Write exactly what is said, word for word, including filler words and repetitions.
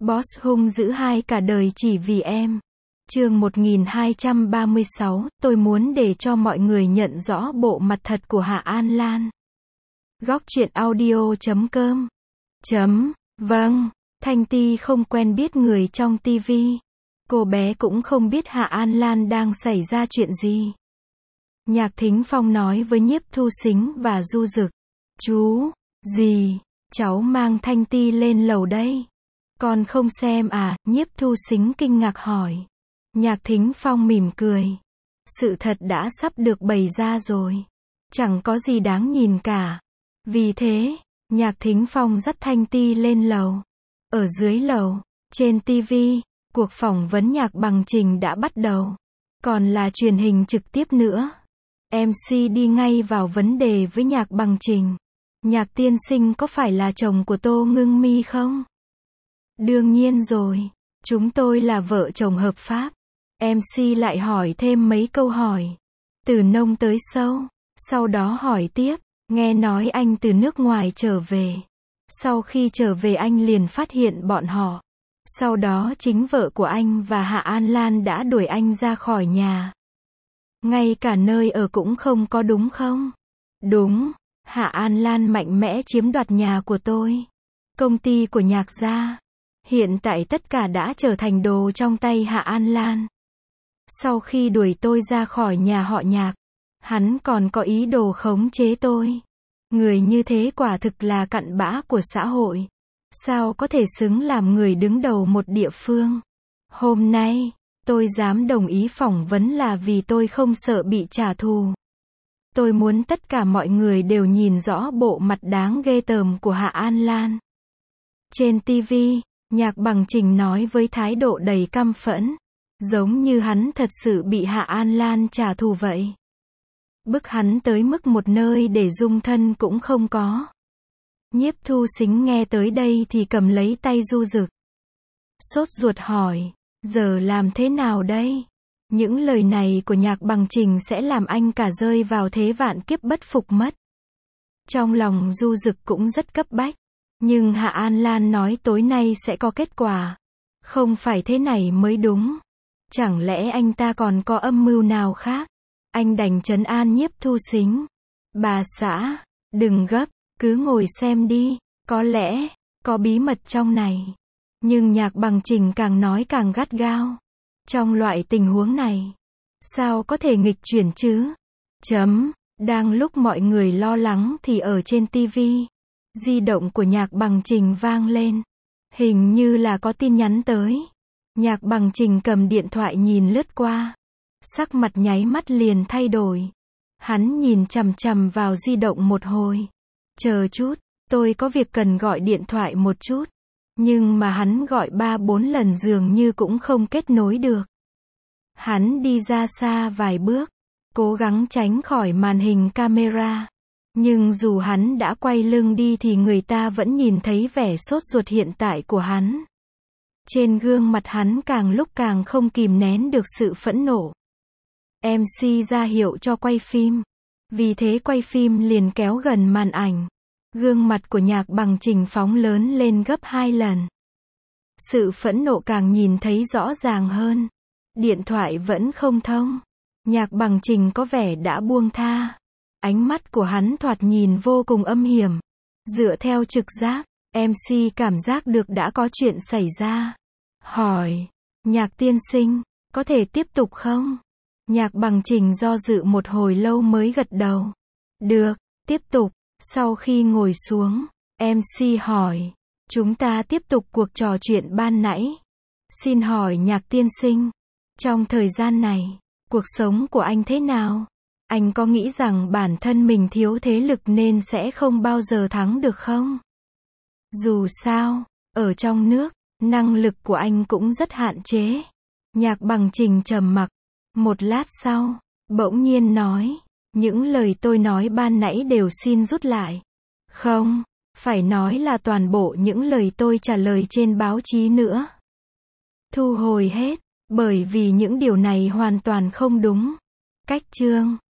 Boss hung dữ hai cả đời chỉ vì em. Chương một nghìn hai trăm ba mươi sáu, tôi muốn để cho mọi người nhận rõ bộ mặt thật của Hạ An Lan. Góc truyện audio chấm com. Chấm, vâng, Thanh Ti không quen biết người trong tivi. Cô bé cũng không biết Hạ An Lan đang xảy ra chuyện gì. Nhạc Thính Phong nói với Nhiếp Thu Sính và Du Dực. Chú, gì, cháu mang Thanh Ti lên lầu đây. Con không xem à, Nhiếp Thu Sính kinh ngạc hỏi. Nhạc Thính Phong mỉm cười. Sự thật đã sắp được bày ra rồi. Chẳng có gì đáng nhìn cả. Vì thế, Nhạc Thính Phong dắt Thanh Ti lên lầu. Ở dưới lầu, trên tivi, cuộc phỏng vấn Nhạc Bằng Trình đã bắt đầu. Còn là truyền hình trực tiếp nữa. em xê đi ngay vào vấn đề với Nhạc Bằng Trình. Nhạc tiên sinh có phải là chồng của Tô Ngưng Mi không? Đương nhiên rồi. Chúng tôi là vợ chồng hợp pháp. em xê lại hỏi thêm mấy câu hỏi. Từ nông tới sâu. Sau đó hỏi tiếp. Nghe nói anh từ nước ngoài trở về. Sau khi trở về anh liền phát hiện bọn họ. Sau đó chính vợ của anh và Hạ An Lan đã đuổi anh ra khỏi nhà. Ngay cả nơi ở cũng không có đúng không? Đúng. Hạ An Lan mạnh mẽ chiếm đoạt nhà của tôi. Công ty của Nhạc gia. Hiện tại tất cả đã trở thành đồ trong tay Hạ An Lan. Sau khi đuổi tôi ra khỏi nhà họ Nhạc, hắn còn có ý đồ khống chế tôi. Người như thế quả thực là cặn bã của xã hội. Sao có thể xứng làm người đứng đầu một địa phương? Hôm nay, tôi dám đồng ý phỏng vấn là vì tôi không sợ bị trả thù. Tôi muốn tất cả mọi người đều nhìn rõ bộ mặt đáng ghê tởm của Hạ An Lan. Trên tivi, Nhạc Bằng Trình nói với thái độ đầy căm phẫn. Giống như hắn thật sự bị Hạ An Lan trả thù vậy. Bức hắn tới mức một nơi để dung thân cũng không có. Nhiếp Thu Sính nghe tới đây thì cầm lấy tay Du Dực. Sốt ruột hỏi, giờ làm thế nào đây? Những lời này của Nhạc Bằng Trình sẽ làm anh cả rơi vào thế vạn kiếp bất phục mất. Trong lòng Du Dực cũng rất cấp bách. Nhưng Hạ An Lan nói tối nay sẽ có kết quả. Không phải thế này mới đúng. Chẳng lẽ anh ta còn có âm mưu nào khác? Anh đành trấn an Nhiếp Thu Sính. Bà xã, đừng gấp, cứ ngồi xem đi. Có lẽ, có bí mật trong này. Nhưng Nhạc Bằng Trình càng nói càng gắt gao. Trong loại tình huống này, sao có thể nghịch chuyển chứ? Chấm, đang lúc mọi người lo lắng thì ở trên tivi, di động của Nhạc Bằng Trình vang lên. Hình như là có tin nhắn tới. Nhạc Bằng Trình cầm điện thoại nhìn lướt qua. Sắc mặt nháy mắt liền thay đổi. Hắn nhìn chằm chằm vào di động một hồi. Chờ chút, tôi có việc cần gọi điện thoại một chút. Nhưng mà hắn gọi ba bốn lần dường như cũng không kết nối được. Hắn đi ra xa vài bước, cố gắng tránh khỏi màn hình camera. Nhưng dù hắn đã quay lưng đi thì người ta vẫn nhìn thấy vẻ sốt ruột hiện tại của hắn. Trên gương mặt hắn càng lúc càng không kìm nén được sự phẫn nộ. em xê ra hiệu cho quay phim. Vì thế quay phim liền kéo gần màn ảnh. Gương mặt của Nhạc Bằng Trình phóng lớn lên gấp hai lần. Sự phẫn nộ càng nhìn thấy rõ ràng hơn. Điện thoại vẫn không thông. Nhạc Bằng Trình có vẻ đã buông tha. Ánh mắt của hắn thoạt nhìn vô cùng âm hiểm. Dựa theo trực giác, em xê cảm giác được đã có chuyện xảy ra. Hỏi, Nhạc tiên sinh, có thể tiếp tục không? Nhạc Bằng Trình do dự một hồi lâu mới gật đầu. Được, tiếp tục. Sau khi ngồi xuống, em xê hỏi, chúng ta tiếp tục cuộc trò chuyện ban nãy. Xin hỏi Nhạc tiên sinh, trong thời gian này, cuộc sống của anh thế nào? Anh có nghĩ rằng bản thân mình thiếu thế lực nên sẽ không bao giờ thắng được không? Dù sao, ở trong nước, năng lực của anh cũng rất hạn chế. Nhạc Bằng Trình trầm mặc. Một lát sau, bỗng nhiên nói, những lời tôi nói ban nãy đều xin rút lại. Không, phải nói là toàn bộ những lời tôi trả lời trên báo chí nữa. Thu hồi hết, bởi vì những điều này hoàn toàn không đúng. Cách chương